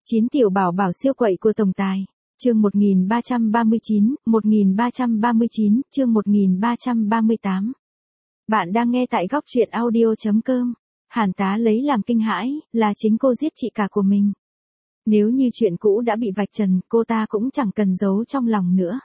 9 tiểu bảo bảo siêu quậy của tổng tài. Chương 1339, chương 1338. Bạn đang nghe tại góc truyện audio.com. Hàn Tá lấy làm kinh hãi, là chính cô giết chị cả của mình. Nếu như chuyện cũ đã bị vạch trần, cô ta cũng chẳng cần giấu trong lòng nữa.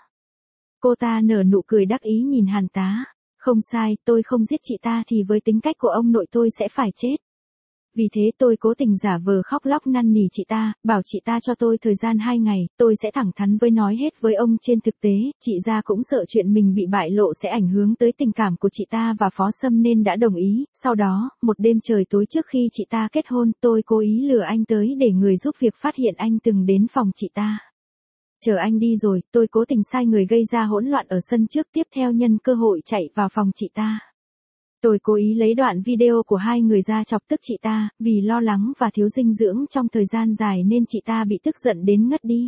Cô ta nở nụ cười đắc ý nhìn Hàn Tá. Không sai, tôi không giết chị ta thì với tính cách của ông nội tôi sẽ phải chết. Vì thế tôi cố tình giả vờ khóc lóc năn nỉ chị ta, bảo chị ta cho tôi thời gian 2 ngày, tôi sẽ thẳng thắn nói hết với ông. Trên thực tế, chị Gia cũng sợ chuyện mình bị bại lộ sẽ ảnh hưởng tới tình cảm của chị ta và Phó Sâm nên đã đồng ý. Sau đó, một đêm trời tối trước khi chị ta kết hôn, tôi cố ý lừa anh tới để người giúp việc phát hiện anh từng đến phòng chị ta. Chờ anh đi rồi, tôi cố tình sai người gây ra hỗn loạn ở sân trước, tiếp theo nhân cơ hội chạy vào phòng chị ta. Tôi cố ý lấy đoạn video của hai người ra chọc tức chị ta, vì lo lắng và thiếu dinh dưỡng trong thời gian dài nên chị ta bị tức giận đến ngất đi.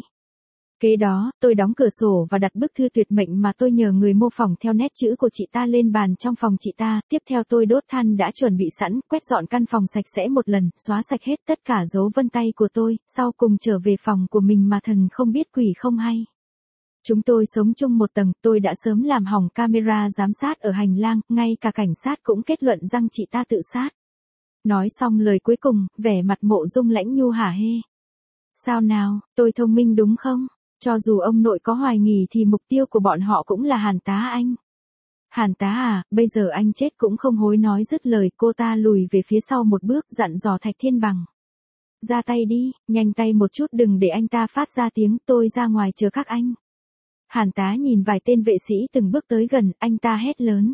Kế đó, tôi đóng cửa sổ và đặt bức thư tuyệt mệnh mà tôi nhờ người mô phỏng theo nét chữ của chị ta lên bàn trong phòng chị ta. Tiếp theo tôi đốt than đã chuẩn bị sẵn, quét dọn căn phòng sạch sẽ một lần, xóa sạch hết tất cả dấu vân tay của tôi, sau cùng trở về phòng của mình mà thần không biết quỷ không hay. Chúng tôi sống chung một tầng, tôi đã sớm làm hỏng camera giám sát ở hành lang, ngay cả cảnh sát cũng kết luận rằng chị ta tự sát. Nói xong lời cuối cùng, vẻ mặt Mộ Dung Lãnh Nhu hả hê. Sao nào, tôi thông minh đúng không? Cho dù ông nội có hoài nghi thì mục tiêu của bọn họ cũng là Hàn Tá anh. Hàn Tá à, bây giờ anh chết cũng không hối. Nói dứt lời, cô ta lùi về phía sau một bước, dặn dò Thạch Thiên Bằng. Ra tay đi, nhanh tay một chút, đừng để anh ta phát ra tiếng, tôi ra ngoài chờ các anh. Hàn Tá nhìn vài tên vệ sĩ từng bước tới gần, anh ta hét lớn.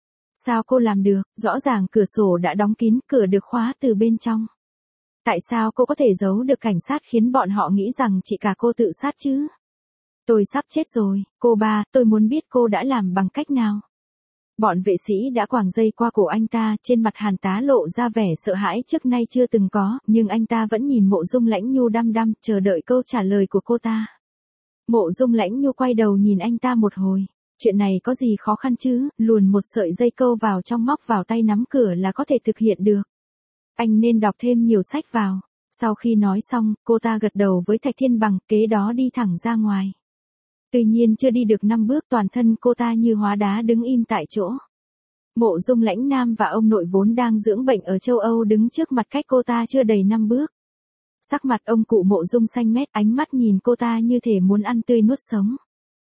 Sao cô làm được, rõ ràng cửa sổ đã đóng kín, cửa được khóa từ bên trong. Tại sao cô có thể giấu được cảnh sát khiến bọn họ nghĩ rằng chị cả cô tự sát chứ? Tôi sắp chết rồi, cô ba, tôi muốn biết cô đã làm bằng cách nào. Bọn vệ sĩ đã quàng dây qua cổ anh ta, trên mặt Hàn Tá lộ ra vẻ sợ hãi trước nay chưa từng có, nhưng anh ta vẫn nhìn Mộ Dung Lãnh Nhu đăm đăm, chờ đợi câu trả lời của cô ta. Mộ Dung Lãnh Nhu quay đầu nhìn anh ta một hồi. Chuyện này có gì khó khăn chứ, luồn một sợi dây câu vào trong móc vào tay nắm cửa là có thể thực hiện được. Anh nên đọc thêm nhiều sách vào. Sau khi nói xong, cô ta gật đầu với Thạch Thiên Bằng, kế đó đi thẳng ra ngoài. Tuy nhiên chưa đi được 5 bước, toàn thân cô ta như hóa đá đứng im tại chỗ. Mộ Dung Lãnh Nam và ông nội vốn đang dưỡng bệnh ở châu Âu đứng trước mặt cách cô ta chưa đầy 5 bước. Sắc mặt ông cụ Mộ Dung xanh mét, ánh mắt nhìn cô ta như thể muốn ăn tươi nuốt sống.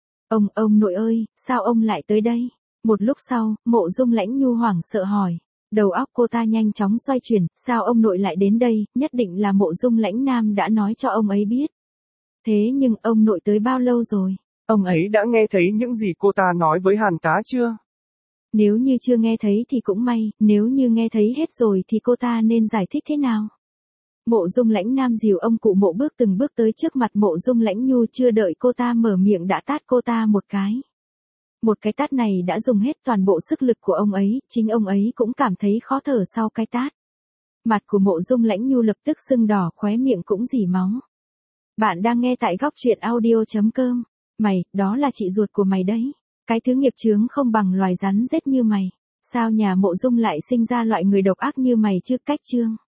Ông nội ơi, sao ông lại tới đây? Một lúc sau, Mộ Dung Lãnh Nhu hoảng sợ hỏi. Đầu óc cô ta nhanh chóng xoay chuyển, sao ông nội lại đến đây, nhất định là Mộ Dung Lãnh Nam đã nói cho ông ấy biết. Thế nhưng ông nội tới bao lâu rồi? Ông ấy đã nghe thấy những gì cô ta nói với Hàn Tá chưa? Nếu như chưa nghe thấy thì cũng may, nếu như nghe thấy hết rồi thì cô ta nên giải thích thế nào? Mộ Dung Lãnh Nam dìu ông cụ Mộ bước từng bước tới trước mặt Mộ Dung Lãnh Nhu, chưa đợi cô ta mở miệng đã tát cô ta một cái. Một cái tát này đã dùng hết toàn bộ sức lực của ông ấy, chính ông ấy cũng cảm thấy khó thở sau cái tát. Mặt của Mộ Dung Lãnh Nhu lập tức sưng đỏ, khóe miệng cũng rỉ máu. Bạn đang nghe tại góc truyện audio.com. Mày, đó là chị ruột của mày đấy. Cái thứ nghiệp chướng không bằng loài rắn rết như mày. Sao nhà Mộ Dung lại sinh ra loại người độc ác như mày chứ? Cách chương.